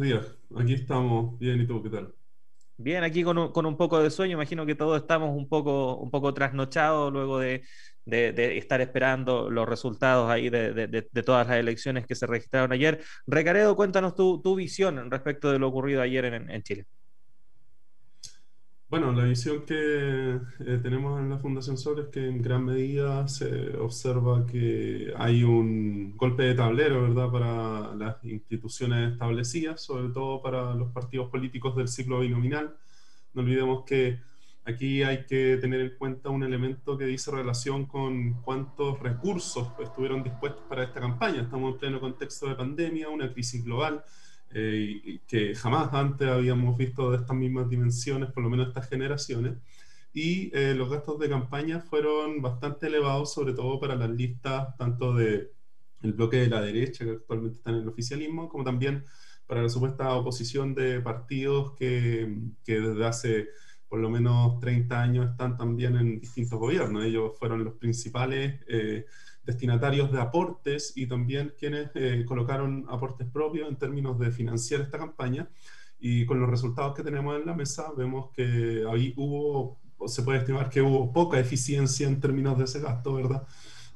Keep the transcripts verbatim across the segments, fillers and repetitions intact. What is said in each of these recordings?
días. Aquí estamos. Bien, ¿y tú qué tal? Bien, aquí con un, con un poco de sueño, imagino que todos estamos un poco, un poco trasnochados luego de, de- de estar esperando los resultados ahí de, de- de- de todas las elecciones que se registraron ayer. Recaredo, cuéntanos tu, tu visión respecto de lo ocurrido ayer en, en Chile. Bueno, la visión que eh, tenemos en la Fundación Sobre es que en gran medida se observa que hay un golpe de tablero, ¿verdad?, para las instituciones establecidas, sobre todo para los partidos políticos del ciclo binominal. No olvidemos que aquí hay que tener en cuenta un elemento que dice relación con cuántos recursos estuvieron dispuestos para esta campaña. Estamos en pleno contexto de pandemia, una crisis global eh, que jamás antes habíamos visto de estas mismas dimensiones, por lo menos estas generaciones, y eh, los gastos de campaña fueron bastante elevados, sobre todo para las listas tanto de el bloque de la derecha, que actualmente está en el oficialismo, como también para la supuesta oposición de partidos que, que desde hace por lo menos treinta años están también en distintos gobiernos. Ellos fueron los principales eh, destinatarios de aportes y también quienes eh, colocaron aportes propios en términos de financiar esta campaña. Y con los resultados que tenemos en la mesa, vemos que ahí hubo, o se puede estimar que hubo poca eficiencia en términos de ese gasto, ¿verdad?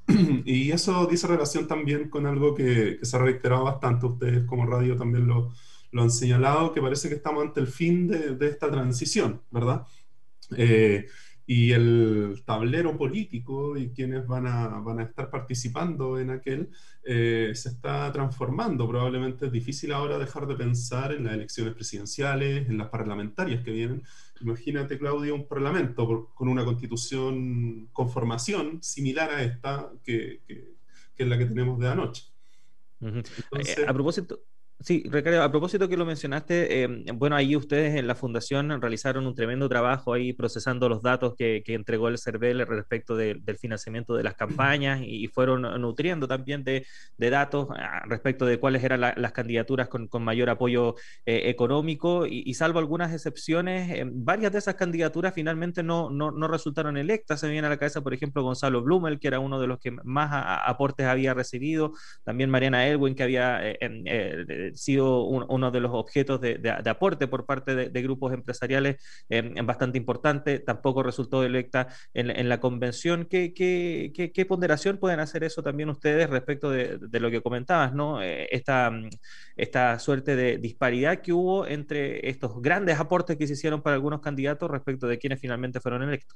Y eso dice relación también con algo que, que se ha reiterado bastante, ustedes como radio también lo, lo han señalado, que parece que estamos ante el fin de, de esta transición, ¿verdad? Eh, y el tablero político y quienes van a, van a estar participando en aquel eh, se está transformando. Probablemente es difícil ahora dejar de pensar en las elecciones presidenciales, en las parlamentarias que vienen. Imagínate, Claudio, un parlamento por, con una constitución con formación similar a esta que, que, que es la que tenemos de anoche. Ujú. Eh, Entonces, a propósito, sí, Ricardo, a propósito que lo mencionaste, eh, bueno, ahí ustedes en la fundación realizaron un tremendo trabajo ahí procesando los datos que, que entregó el CERVEL respecto de- del financiamiento de las campañas y, y fueron nutriendo también de, de datos ah, respecto de cuáles eran la- las candidaturas con, con mayor apoyo eh, económico y, y salvo algunas excepciones, eh, varias de esas candidaturas finalmente no, no, no resultaron electas. Se me viene a la cabeza, por ejemplo, Gonzalo Blumel, que era uno de los que más a- a- aportes había recibido, también Mariana Elwin, que había eh, eh, sido un, uno de los objetos de, de, de, aporte por parte de, de grupos empresariales eh, bastante importante, tampoco resultó electa en, en la convención. ¿Qué, qué, qué, qué ponderación pueden hacer eso también ustedes respecto de, de lo que comentabas, ¿no? Eh, esta, esta suerte de disparidad que hubo entre estos grandes aportes que se hicieron para algunos candidatos respecto de quienes finalmente fueron electos.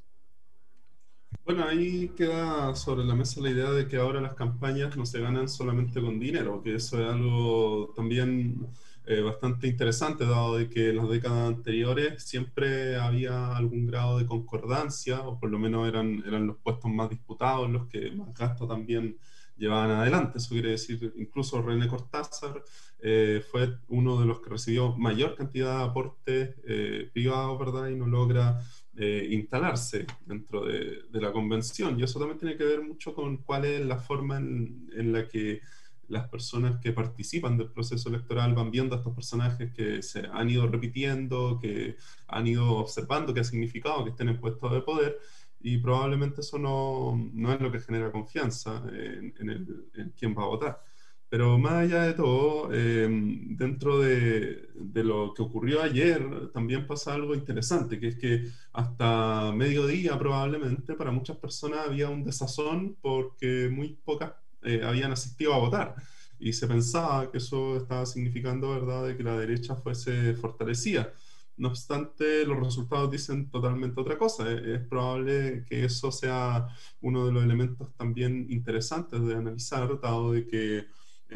bueno, ahí queda sobre la mesa la idea de que ahora las campañas no se ganan solamente con dinero, que eso es algo también eh, bastante interesante, dado de que en las décadas anteriores siempre había algún grado de concordancia, o por lo menos eran, eran los puestos más disputados los que más gasto también llevaban adelante. Eso quiere decir, incluso René Cortázar eh, fue uno de los que recibió mayor cantidad de aportes eh, privados, ¿verdad? Y no logra eh, instalarse dentro de, de, la convención. Y eso también tiene que ver mucho con cuál es la forma en, en la que las personas que participan del proceso electoral van viendo a estos personajes que se han ido repitiendo, que han ido observando qué ha significado que estén en puestos de poder, y probablemente eso no, no es lo que genera confianza en, en, el, en quién va a votar. Pero más allá de todo, eh, dentro de, de, lo que ocurrió ayer, también pasa algo interesante, que es que hasta mediodía probablemente para muchas personas había un desazón porque muy pocas eh, habían asistido a votar. Y se pensaba que eso estaba significando, ¿verdad?, de que la derecha fuese fortalecida. No obstante, los resultados dicen totalmente otra cosa. Es, es probable que eso sea uno de los elementos también interesantes de analizar, dado de que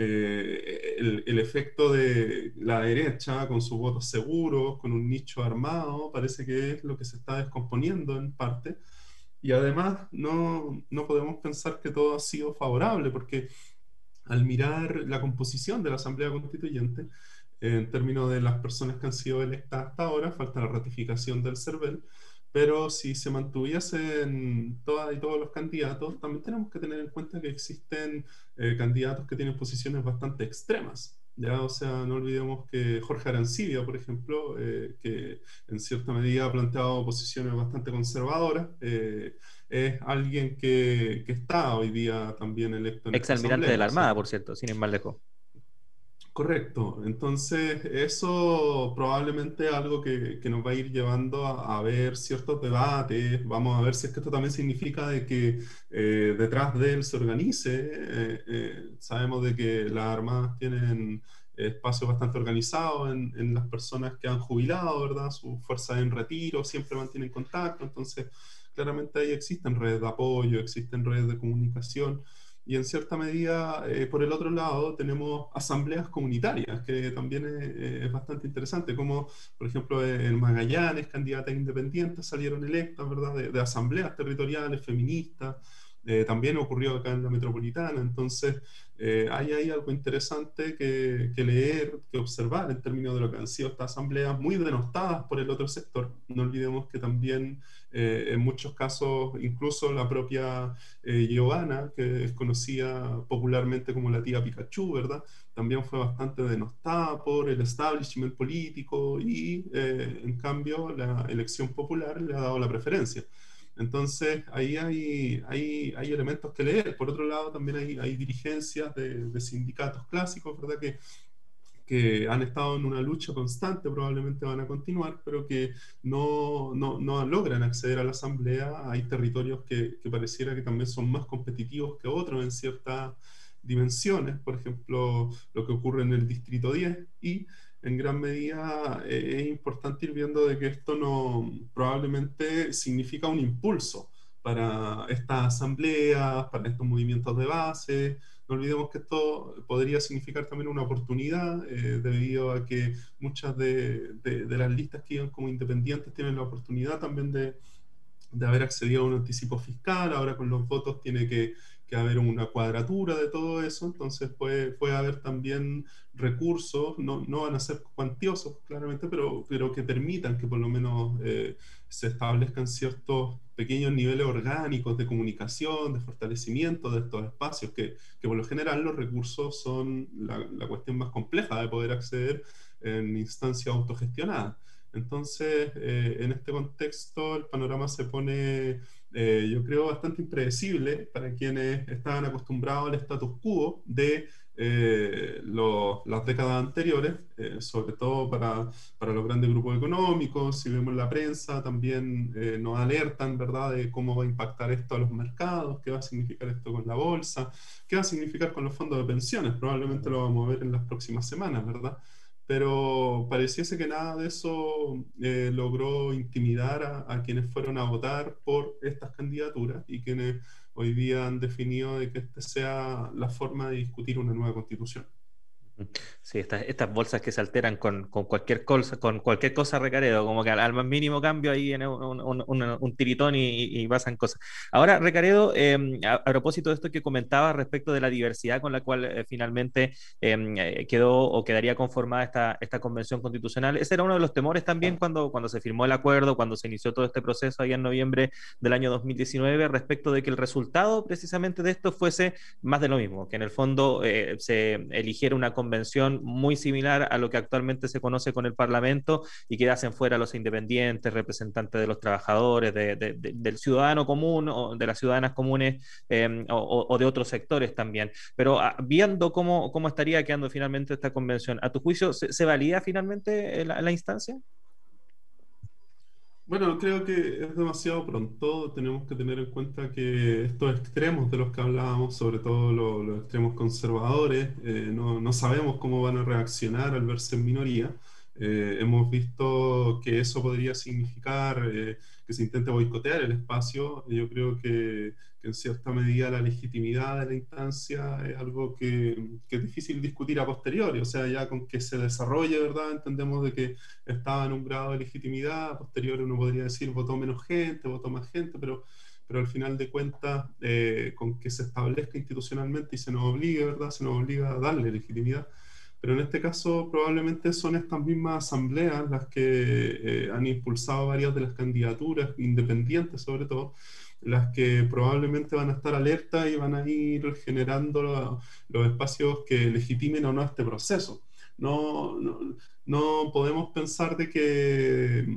eh, el, el, efecto de la derecha con sus votos seguros, con un nicho armado, parece que es lo que se está descomponiendo en parte. Y además no, no podemos pensar que todo ha sido favorable, porque al mirar la composición de la Asamblea Constituyente, en términos de las personas que han sido electas hasta ahora, falta la ratificación del CERVEL, pero si se mantuviesen todas y todos los candidatos, también tenemos que tener en cuenta que existen eh, candidatos que tienen posiciones bastante extremas. ¿Ya? O sea, no olvidemos que Jorge Arancibia, por ejemplo, eh, que en cierta medida ha planteado posiciones bastante conservadoras, eh, es alguien que, que está hoy día también electo en esta Exalmirante de asamblea. la O sea, Armada, por cierto, sin ir más lejos. Correcto. Entonces, eso probablemente es algo que, que nos va a ir llevando a, a ver ciertos debates. Vamos a ver si es que esto también significa de que eh, detrás de él se organice. Eh, eh, sabemos de que las armadas tienen espacios bastante organizados en, en las personas que han jubilado, ¿verdad? Sus fuerzas en retiro siempre mantienen contacto. Entonces, claramente ahí existen redes de apoyo, existen redes de comunicación. Y en cierta medida, eh, por el otro lado, tenemos asambleas comunitarias, que también es, eh, es bastante interesante, como por ejemplo en Magallanes, candidatas independientes salieron electas, ¿verdad?, de, de asambleas territoriales feministas. Eh, también ocurrió acá en la metropolitana. Entonces, eh, hay ahí algo interesante que, que leer, que observar en términos de lo que han sido estas asambleas muy denostadas por el otro sector. No olvidemos que también eh, en muchos casos, incluso la propia eh, Giovanna, que es conocida popularmente como la tía Pikachu, ¿verdad? También fue bastante denostada por el establishment político y, eh, en cambio, la elección popular le ha dado la preferencia. Entonces, ahí hay, hay, hay elementos que leer. Por otro lado, también hay, hay dirigencias de, de sindicatos clásicos, ¿verdad?, que que han estado en una lucha constante, probablemente van a continuar, pero que no, no, no logran acceder a la asamblea. Hay territorios que, que pareciera que también son más competitivos que otros en ciertas dimensiones, por ejemplo, lo que ocurre en el Distrito diez, y en gran medida eh, es importante ir viendo de que esto no probablemente significa un impulso para estas asambleas, para estos movimientos de base. No olvidemos que esto podría significar también una oportunidad, eh, debido a que muchas de, de, de, las listas que iban como independientes tienen la oportunidad también de, de haber accedido a un anticipo fiscal. Ahora con los votos tiene que, que haber una cuadratura de todo eso. Entonces puede, puede haber también recursos, no, no van a ser cuantiosos claramente, pero, pero que permitan que por lo menos eh, se establezcan ciertos pequeños niveles orgánicos de comunicación, de fortalecimiento de estos espacios, que, que por lo general los recursos son la, la cuestión más compleja de poder acceder en instancias autogestionadas. Entonces, eh, en este contexto, el panorama se pone, eh, yo creo, bastante impredecible para quienes estaban acostumbrados al status quo de eh, lo, las décadas anteriores, eh, sobre todo para, para los grandes grupos económicos. Si vemos la prensa, también eh, nos alertan, ¿verdad?, de cómo va a impactar esto a los mercados, qué va a significar esto con la bolsa, qué va a significar con los fondos de pensiones. Probablemente lo vamos a ver en las próximas semanas, ¿verdad? Pero pareciese que nada de eso eh, logró intimidar a, a quienes fueron a votar por estas candidaturas y quienes hoy día han definido de que esta sea la forma de discutir una nueva constitución. Sí, estas, estas bolsas que se alteran con, con cualquier cosa, con cualquier cosa, Recaredo, como que al, al más mínimo cambio ahí en un, un, un, un tiritón y, y, pasan cosas. Ahora, Recaredo, eh, a, a, propósito de esto que comentaba respecto de la diversidad con la cual eh, finalmente eh, quedó o quedaría conformada esta, esta convención constitucional, ese era uno de los temores también cuando, cuando se firmó el acuerdo, cuando se inició todo este proceso ahí en noviembre del año dos mil diecinueve, respecto de que el resultado precisamente de esto fuese más de lo mismo, que en el fondo eh, se eligiera una convención muy similar a lo que actualmente se conoce con el Parlamento y que hacen fuera los independientes, representantes de los trabajadores, de, de, de, del ciudadano común o de las ciudadanas comunes, eh, o, o de otros sectores también. Pero ah, viendo cómo, cómo estaría quedando finalmente esta convención, ¿a tu juicio se, se valida finalmente la, la instancia? Bueno, creo que es demasiado pronto. Tenemos que tener en cuenta que estos extremos de los que hablábamos, sobre todo los, los extremos conservadores, eh, no, no sabemos cómo van a reaccionar al verse en minoría. Eh, hemos visto que eso podría significar eh, que se intente boicotear el espacio. Yo creo que, que en cierta medida la legitimidad de la instancia es algo que, que es difícil discutir a posteriori. O sea, ya con que se desarrolle, ¿verdad? Entendemos de que estaba en un grado de legitimidad. A posteriori uno podría decir votó menos gente, votó más gente, pero, pero al final de cuentas, eh, con que se establezca institucionalmente y se nos obligue, ¿verdad? Se nos obliga a darle legitimidad. Pero en este caso probablemente son estas mismas asambleas las que eh, han impulsado varias de las candidaturas, independientes sobre todo, las que probablemente van a estar alertas y van a ir generando lo, los espacios que legitimen o no este proceso. No, no, no podemos pensar de que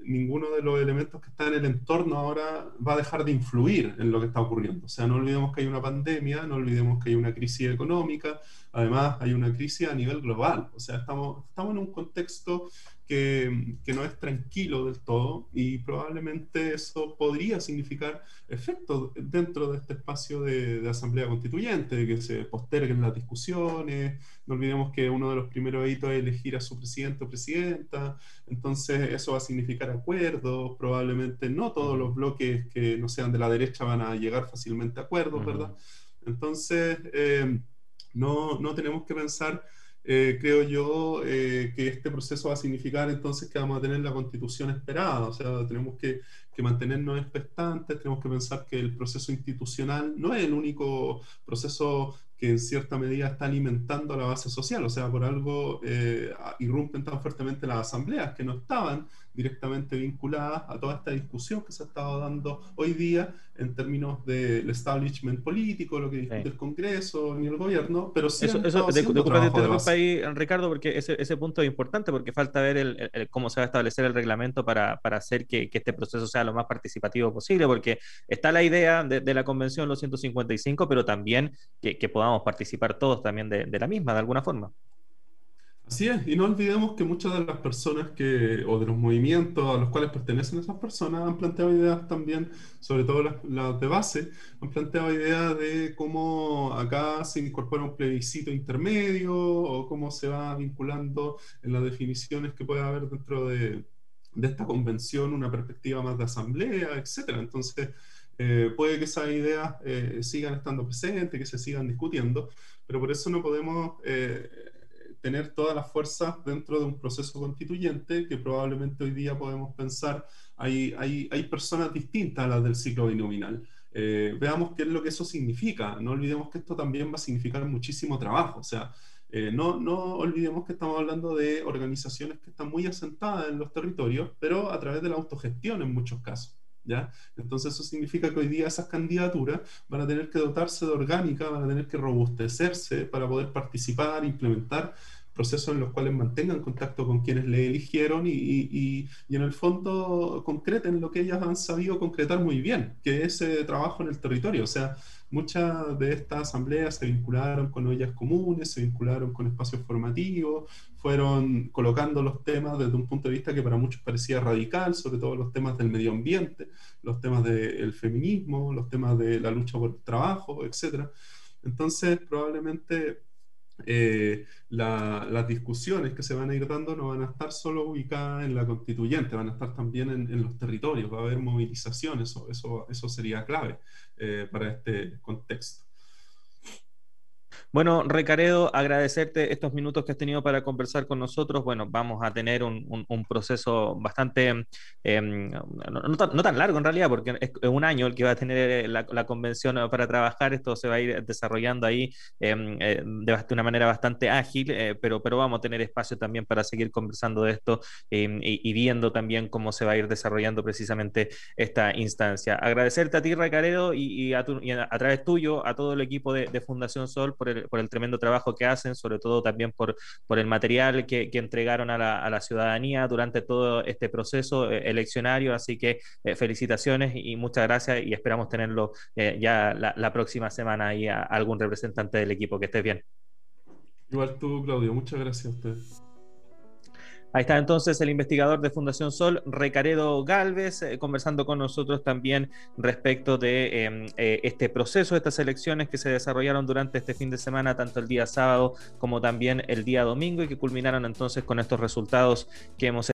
ninguno de los elementos que están en el entorno ahora va a dejar de influir en lo que está ocurriendo. O sea, no olvidemos que hay una pandemia, no olvidemos que hay una crisis económica, además hay una crisis a nivel global. O sea, estamos, estamos en un contexto que, que no es tranquilo del todo, y probablemente eso podría significar efectos dentro de este espacio de, de Asamblea Constituyente, de que se posterguen las discusiones. No olvidemos que uno de los primeros hitos es elegir a su presidente o presidenta, entonces eso va a significar acuerdos, probablemente no todos los bloques que no sean de la derecha van a llegar fácilmente a acuerdos, uh-huh. ¿verdad? Entonces, eh, no, no tenemos que pensar, eh, creo yo, eh, que este proceso va a significar entonces que vamos a tener la constitución esperada. O sea, tenemos que, que mantenernos expectantes, tenemos que pensar que el proceso institucional no es el único proceso que en cierta medida está alimentando a la base social. O sea, por algo eh, irrumpen tan fuertemente las asambleas que no estaban directamente vinculadas a toda esta discusión que se ha estado dando hoy día en términos del establishment político, lo que discute sí. el Congreso ni el gobierno, pero sí eso, eso de, de de ahí, Ricardo, porque ese, ese punto es importante, porque falta ver el, el, el, cómo se va a establecer el reglamento para, para hacer que, que este proceso sea lo más participativo posible, porque está la idea de, de la Convención los ciento cincuenta y cinco, pero también que, que podamos participar todos también de, de la misma, de alguna forma. Así es, y no olvidemos que muchas de las personas que, o de los movimientos a los cuales pertenecen esas personas han planteado ideas también, sobre todo las, las de base, han planteado ideas de cómo acá se incorpora un plebiscito intermedio, o cómo se va vinculando en las definiciones que puede haber dentro de, de esta convención una perspectiva más de asamblea, etcétera. Entonces, eh, puede que esas ideas eh, sigan estando presentes, que se sigan discutiendo, pero por eso no podemos... Eh, tener todas las fuerzas dentro de un proceso constituyente que probablemente hoy día podemos pensar, hay, hay, hay personas distintas a las del ciclo binominal. Eh, veamos qué es lo que eso significa. No olvidemos que esto también va a significar muchísimo trabajo. O sea, eh, no, no olvidemos que estamos hablando de organizaciones que están muy asentadas en los territorios, pero a través de la autogestión en muchos casos. ¿Ya? Entonces eso significa que hoy día esas candidaturas van a tener que dotarse de orgánica, van a tener que robustecerse para poder participar, implementar procesos en los cuales mantengan contacto con quienes le eligieron y, y, y en el fondo concreten lo que ellas han sabido concretar muy bien, que es ese trabajo en el territorio. O sea, muchas de estas asambleas se vincularon con ollas comunes, se vincularon con espacios formativos, fueron colocando los temas desde un punto de vista que para muchos parecía radical, sobre todo los temas del medio ambiente, los temas del feminismo, los temas de la lucha por el trabajo, etcétera. Entonces, probablemente eh, la, las discusiones que se van a ir dando no van a estar solo ubicadas en la constituyente, van a estar también en, en los territorios, va a haber movilizaciones, eso, eso, eso sería clave eh, para este contexto. Bueno, Recaredo, agradecerte estos minutos que has tenido para conversar con nosotros. Bueno, vamos a tener un, un, un proceso bastante, eh, no, no, tan, no tan largo en realidad, porque es un año el que va a tener la, la convención para trabajar. Esto se va a ir desarrollando ahí eh, de una manera bastante ágil, eh, pero, pero vamos a tener espacio también para seguir conversando de esto eh, y, y viendo también cómo se va a ir desarrollando precisamente esta instancia. Agradecerte a ti, Recaredo, y, y, a, tu, y a, a través tuyo, a todo el equipo de, de Fundación Sol por el por el tremendo trabajo que hacen, sobre todo también por, por el material que, que entregaron a la, a la ciudadanía durante todo este proceso eh, eleccionario, así que eh, felicitaciones y muchas gracias y esperamos tenerlo eh, ya la, la próxima semana ahí a, a algún representante del equipo. Que estés bien. Igual tú, Claudio, muchas gracias a usted. Ahí está entonces el investigador de Fundación Sol, Recaredo Gálvez, eh, conversando con nosotros también respecto de eh, eh, este proceso, estas elecciones que se desarrollaron durante este fin de semana, tanto el día sábado como también el día domingo, y que culminaron entonces con estos resultados que hemos